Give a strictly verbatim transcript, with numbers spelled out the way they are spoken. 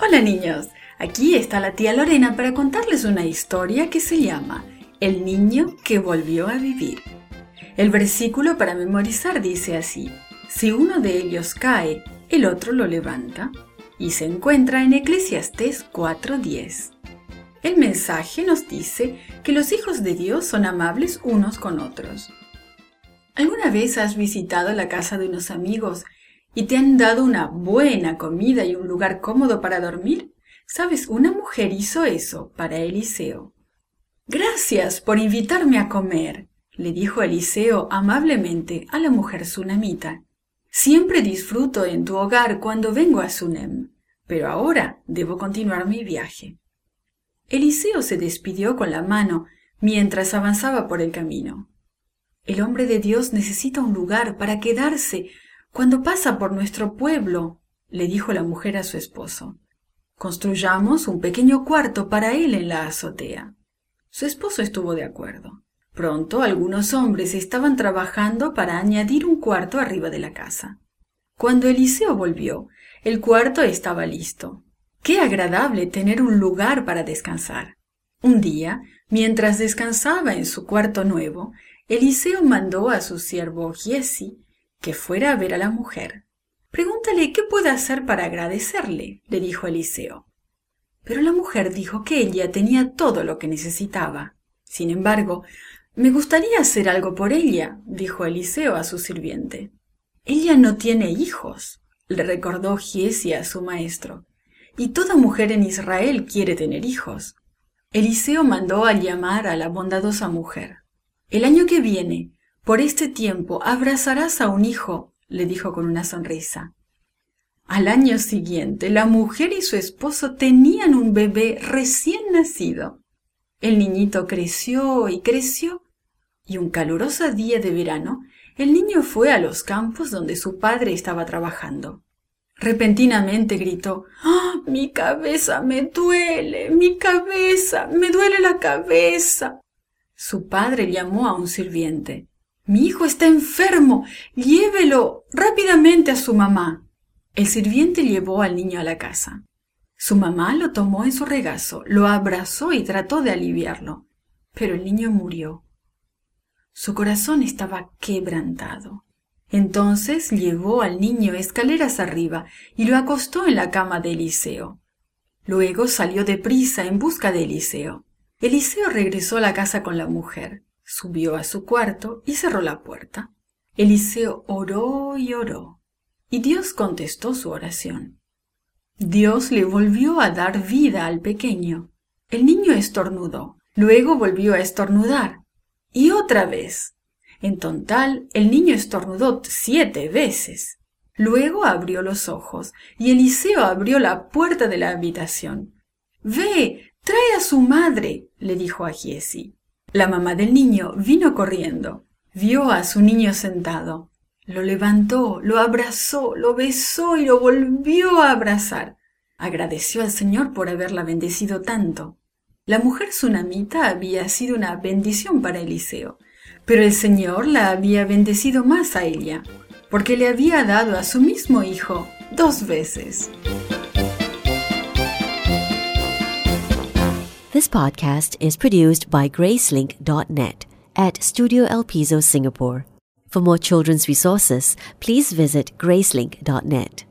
Hola niños, aquí está la tía Lorena para contarles una historia que se llama El niño que volvió a vivir. El versículo para memorizar dice así: si uno de ellos cae, el otro lo levanta, y se encuentra en Eclesiastés cuatro diez. El mensaje nos dice que los hijos de Dios son amables unos con otros. ¿Alguna vez has visitado la casa de unos amigos y te han dado una buena comida y un lugar cómodo para dormir? ¿Sabes? Una mujer hizo eso para Eliseo. «Gracias por invitarme a comer», le dijo Eliseo amablemente a la mujer sunamita. «Siempre disfruto en tu hogar cuando vengo a Sunem, pero ahora debo continuar mi viaje». Eliseo se despidió con la mano mientras avanzaba por el camino. «El hombre de Dios necesita un lugar para quedarse cuando pasa por nuestro pueblo», le dijo la mujer a su esposo. «Construyamos un pequeño cuarto para él en la azotea». Su esposo estuvo de acuerdo. Pronto algunos hombres estaban trabajando para añadir un cuarto arriba de la casa. Cuando Eliseo volvió, el cuarto estaba listo. ¡Qué agradable tener un lugar para descansar! Un día, mientras descansaba en su cuarto nuevo, Eliseo mandó a su siervo Giesi que fuera a ver a la mujer. «Pregúntale qué puede hacer para agradecerle», le dijo Eliseo. Pero la mujer dijo que ella tenía todo lo que necesitaba. «Sin embargo, me gustaría hacer algo por ella», dijo Eliseo a su sirviente. «Ella no tiene hijos», le recordó Giesi a su maestro, «y toda mujer en Israel quiere tener hijos». Eliseo mandó a llamar a la bondadosa mujer. «El año que viene, por este tiempo, abrazarás a un hijo», le dijo con una sonrisa. Al año siguiente, la mujer y su esposo tenían un bebé recién nacido. El niñito creció y creció, y un caluroso día de verano, el niño fue a los campos donde su padre estaba trabajando. Repentinamente gritó: «¡Ah, mi cabeza me duele! ¡Mi cabeza! ¡Me duele la cabeza!». Su padre llamó a un sirviente. «Mi hijo está enfermo. Llévelo rápidamente a su mamá». El sirviente llevó al niño a la casa. Su mamá lo tomó en su regazo, lo abrazó y trató de aliviarlo, pero el niño murió. Su corazón estaba quebrantado. Entonces llevó al niño escaleras arriba y lo acostó en la cama de Eliseo. Luego salió deprisa en busca de Eliseo. Eliseo regresó a la casa con la mujer, subió a su cuarto y cerró la puerta. Eliseo oró y oró, y Dios contestó su oración. Dios le volvió a dar vida al pequeño. El niño estornudó, luego volvió a estornudar, y otra vez. En total, el niño estornudó siete veces. Luego abrió los ojos, y Eliseo abrió la puerta de la habitación. «Ve, trae a su madre», le dijo a Giesi. La mamá del niño vino corriendo. Vio a su niño sentado. Lo levantó, lo abrazó, lo besó y lo volvió a abrazar. Agradeció al Señor por haberla bendecido tanto. La mujer sunamita había sido una bendición para Eliseo, pero el Señor la había bendecido más a ella, porque le había dado a su mismo hijo dos veces. This podcast is produced by Gracelink dot net at Studio El Piso, Singapore. For more children's resources, please visit Gracelink dot net.